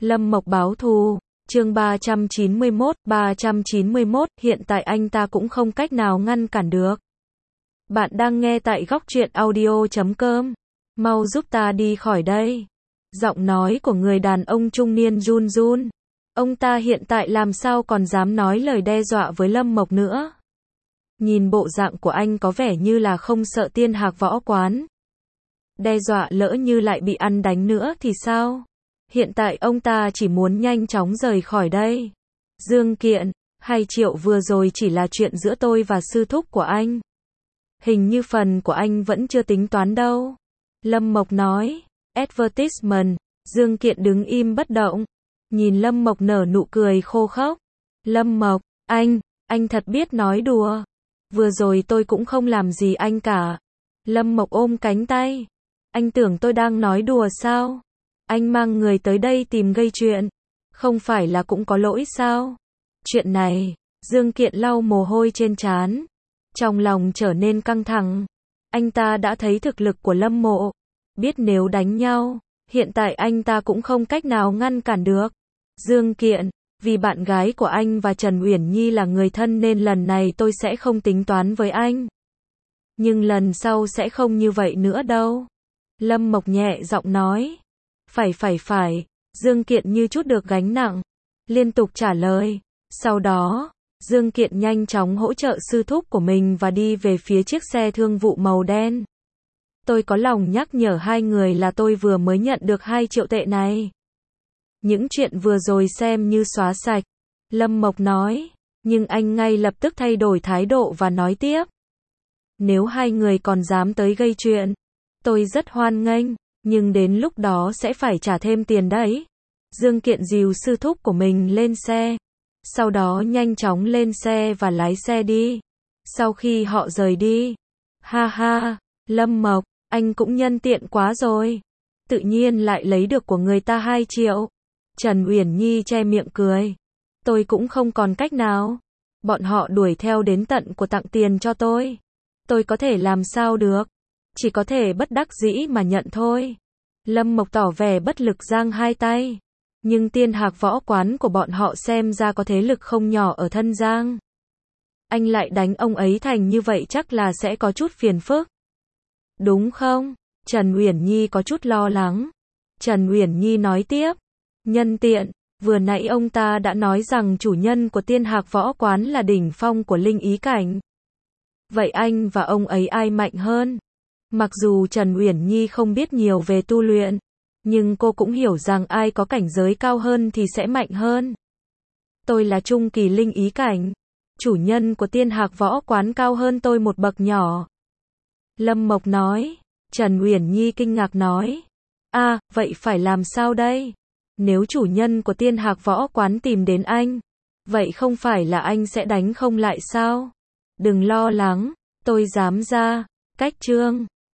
Lâm Mộc báo thù, chương 391, hiện tại anh ta cũng không cách nào ngăn cản được. Bạn đang nghe tại góc truyện audio.com. Mau giúp ta đi khỏi đây. Giọng nói của người đàn ông trung niên run run. Ông ta hiện tại làm sao còn dám nói lời đe dọa với Lâm Mộc nữa. Nhìn bộ dạng của anh có vẻ như là không sợ Tiên Hạc Võ Quán. Đe dọa lỡ như lại bị ăn đánh nữa thì sao? Hiện tại ông ta chỉ muốn nhanh chóng rời khỏi đây. Dương Kiện, hay Triệu vừa rồi chỉ là chuyện giữa tôi và sư thúc của anh. Hình như phần của anh vẫn chưa tính toán đâu. Lâm Mộc nói. Advertisement. Dương Kiện đứng im bất động. Nhìn Lâm Mộc nở nụ cười khô khốc. Lâm Mộc, anh thật biết nói đùa. Vừa rồi tôi cũng không làm gì anh cả. Lâm Mộc ôm cánh tay. Anh tưởng tôi đang nói đùa sao? Anh mang người tới đây tìm gây chuyện. Không phải là cũng có lỗi sao? Chuyện này, Dương Kiện lau mồ hôi trên trán. Trong lòng trở nên căng thẳng. Anh ta đã thấy thực lực của Lâm Mộ. Biết nếu đánh nhau, hiện tại anh ta cũng không cách nào ngăn cản được. Dương Kiện, vì bạn gái của anh và Trần Uyển Nhi là người thân nên lần này tôi sẽ không tính toán với anh. Nhưng lần sau sẽ không như vậy nữa đâu. Lâm Mộc nhẹ giọng nói. Phải. Dương Kiện như chút được gánh nặng. Liên tục trả lời. Sau đó, Dương Kiện nhanh chóng hỗ trợ sư thúc của mình và đi về phía chiếc xe thương vụ màu đen. Tôi có lòng nhắc nhở hai người là tôi vừa mới nhận được 2 triệu tệ này. Những chuyện vừa rồi xem như xóa sạch. Lâm Mộc nói. Nhưng anh ngay lập tức thay đổi thái độ và nói tiếp. Nếu hai người còn dám tới gây chuyện, tôi rất hoan nghênh. Nhưng đến lúc đó sẽ phải trả thêm tiền đấy. Dương Kiện dìu sư thúc của mình lên xe. Sau đó nhanh chóng lên xe và lái xe đi. Sau khi họ rời đi. Ha, Lâm Mộc, anh cũng nhân tiện quá rồi. Tự nhiên lại lấy được của người ta 2 triệu. Trần Uyển Nhi che miệng cười. Tôi cũng không còn cách nào. Bọn họ đuổi theo đến tận của tặng tiền cho tôi. Tôi có thể làm sao được. Chỉ có thể bất đắc dĩ mà nhận thôi. Lâm Mộc tỏ vẻ bất lực giang hai tay. Nhưng Tiên Hạc Võ Quán của bọn họ xem ra có thế lực không nhỏ ở Thân Giang. Anh lại đánh ông ấy thành như vậy chắc là sẽ có chút phiền phức. Đúng không? Trần Uyển Nhi có chút lo lắng. Trần Uyển Nhi nói tiếp. Nhân tiện, vừa nãy ông ta đã nói rằng chủ nhân của Tiên Hạc Võ Quán là đỉnh phong của linh ý cảnh. Vậy anh và ông ấy ai mạnh hơn? Mặc dù Trần Uyển Nhi không biết nhiều về tu luyện, nhưng cô cũng hiểu rằng ai có cảnh giới cao hơn thì sẽ mạnh hơn. Tôi là trung kỳ linh ý cảnh. Chủ nhân của Tiên Hạc Võ Quán cao hơn tôi một bậc nhỏ. Lâm Mộc nói. Trần Uyển Nhi kinh ngạc nói. Vậy phải làm sao đây? Nếu chủ nhân của Tiên Hạc Võ Quán tìm đến anh, vậy không phải là anh sẽ đánh không lại sao? Đừng lo lắng, tôi dám ra. Cách chương